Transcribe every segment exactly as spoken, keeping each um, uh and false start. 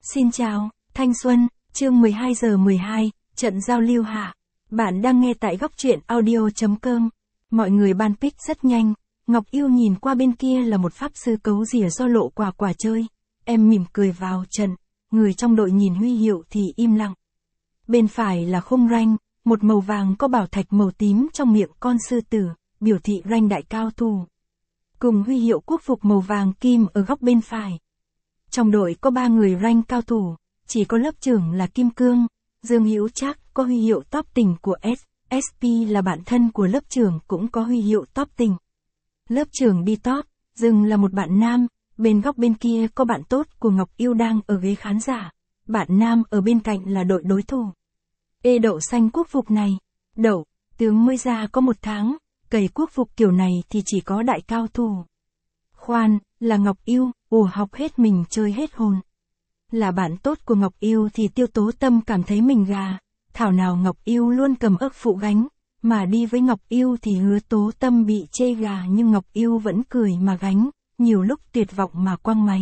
Xin chào, thanh xuân, chương mười hai giờ mười hai, trận giao lưu hạ. Bạn đang nghe tại góc truyện audio chấm com. Mọi người ban pic rất nhanh, Ngọc Yêu nhìn qua bên kia là một pháp sư cấu rỉa do lộ quả quả chơi. Em mỉm cười vào trận, người trong đội nhìn huy hiệu thì im lặng. Bên phải là khung ranh, một màu vàng có bảo thạch màu tím trong miệng con sư tử, biểu thị ranh đại cao thủ. Cùng huy hiệu quốc phục màu vàng kim ở góc bên phải. Trong đội có ba người rank cao thủ, chỉ có lớp trưởng là Kim Cương, Dương Hữu Trác có huy hiệu top tỉnh của S, ét pê là bạn thân của lớp trưởng cũng có huy hiệu top tỉnh. Lớp trưởng đi top, Dương là một bạn nam, bên góc bên kia có bạn tốt của Ngọc Yêu đang ở ghế khán giả, bạn nam ở bên cạnh là đội đối thủ. Ê đậu xanh quốc phục này, đậu, tướng mới ra có một tháng, cày quốc phục kiểu này thì chỉ có đại cao thủ. Khoan, là Ngọc Yêu, ồ học hết mình chơi hết hồn. Là bạn tốt của Ngọc Yêu thì Tiêu Tố Tâm cảm thấy mình gà, thảo nào Ngọc Yêu luôn cầm ức phụ gánh, mà đi với Ngọc Yêu thì Hứa Tố Tâm bị chê gà nhưng Ngọc Yêu vẫn cười mà gánh, nhiều lúc tuyệt vọng mà quăng máy.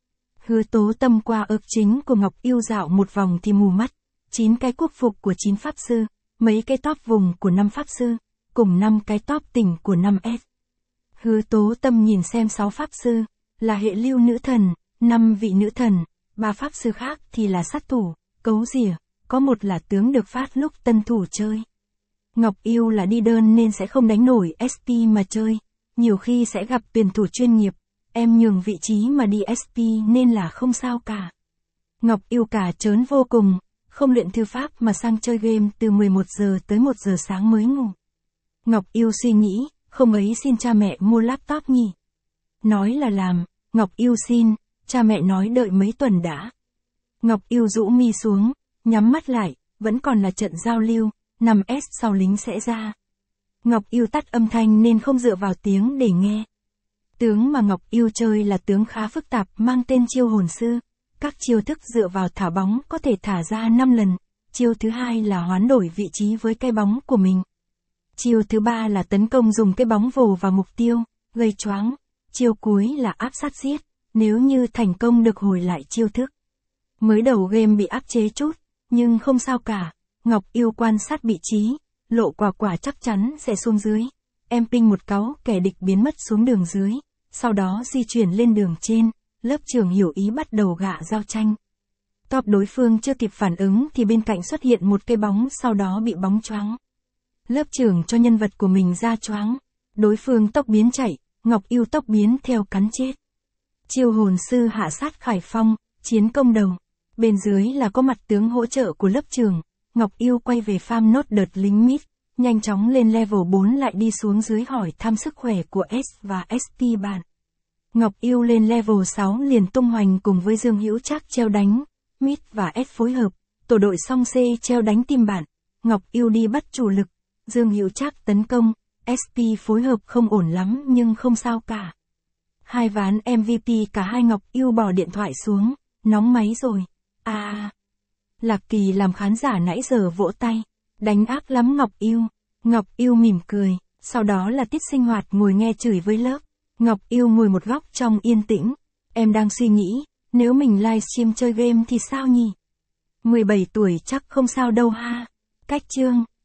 Hứa Tố Tâm qua ức chính của Ngọc Yêu dạo một vòng thì mù mắt, chín cái quốc phục của chín pháp sư, mấy cái top vùng của năm pháp sư, cùng năm cái top tỉnh của năm S. Hứa Tố Tâm nhìn xem sáu pháp sư, là hệ lưu nữ thần, năm vị nữ thần, ba pháp sư khác thì là sát thủ, cấu rỉa, có một là tướng được phát lúc tân thủ chơi. Ngọc Yêu là đi đơn nên sẽ không đánh nổi ét pê mà chơi, nhiều khi sẽ gặp tuyển thủ chuyên nghiệp, em nhường vị trí mà đi ét pê nên là không sao cả. Ngọc Yêu cả trớn vô cùng, không luyện thư pháp mà sang chơi game từ mười một giờ tới một giờ sáng mới ngủ. Ngọc Yêu suy nghĩ, không ấy xin cha mẹ mua laptop nhỉ? Nói là làm, Ngọc Yêu xin, cha mẹ nói đợi mấy tuần đã. Ngọc Yêu rũ mi xuống, nhắm mắt lại, vẫn còn là trận giao lưu, năm S sau lính sẽ ra. Ngọc Yêu tắt âm thanh nên không dựa vào tiếng để nghe. Tướng mà Ngọc Yêu chơi là tướng khá phức tạp mang tên chiêu hồn sư. Các chiêu thức dựa vào thả bóng có thể thả ra năm lần. Chiêu thứ hai là hoán đổi vị trí với cái bóng của mình. Chiêu thứ ba là tấn công dùng cái bóng vồ vào mục tiêu, gây choáng. Chiêu cuối là áp sát giết, nếu như thành công được hồi lại chiêu thức. Mới đầu game bị áp chế chút, nhưng không sao cả. Ngọc Yêu quan sát vị trí, lộ quả quả chắc chắn sẽ xuống dưới. Em ping một cáu kẻ địch biến mất xuống đường dưới, sau đó di chuyển lên đường trên. Lớp trưởng hiểu ý bắt đầu gạ giao tranh. Top đối phương chưa kịp phản ứng thì bên cạnh xuất hiện một cái bóng sau đó bị bóng choáng. Lớp trưởng cho nhân vật của mình ra choáng. Đối phương tốc biến chạy, Ngọc Yêu tốc biến theo cắn chết. Chiêu hồn sư hạ sát Khải Phong, chiến công đầu. Bên dưới là có mặt tướng hỗ trợ của lớp trưởng. Ngọc Yêu quay về farm nốt đợt lính mid, nhanh chóng lên level bốn lại đi xuống dưới hỏi thăm sức khỏe của S và ét pê bạn. Ngọc Yêu lên level sáu liền tung hoành cùng với Dương Hữu Trác treo đánh, Mid và S phối hợp, tổ đội song C treo đánh team bạn. Ngọc Yêu đi bắt chủ lực, Dương Hữu Trác tấn công, ét pê phối hợp không ổn lắm nhưng không sao cả. Hai ván em vê pê cả hai. Ngọc Yêu bỏ điện thoại xuống, nóng máy rồi. À, Lạc Kỳ làm khán giả nãy giờ vỗ tay, đánh ác lắm Ngọc Yêu. Ngọc Yêu mỉm cười, sau đó là tiết sinh hoạt ngồi nghe chửi với lớp. Ngọc Yêu ngồi một góc trong yên tĩnh, em đang suy nghĩ, nếu mình livestream chơi game thì sao nhỉ? mười bảy tuổi chắc không sao đâu ha. Cách chương,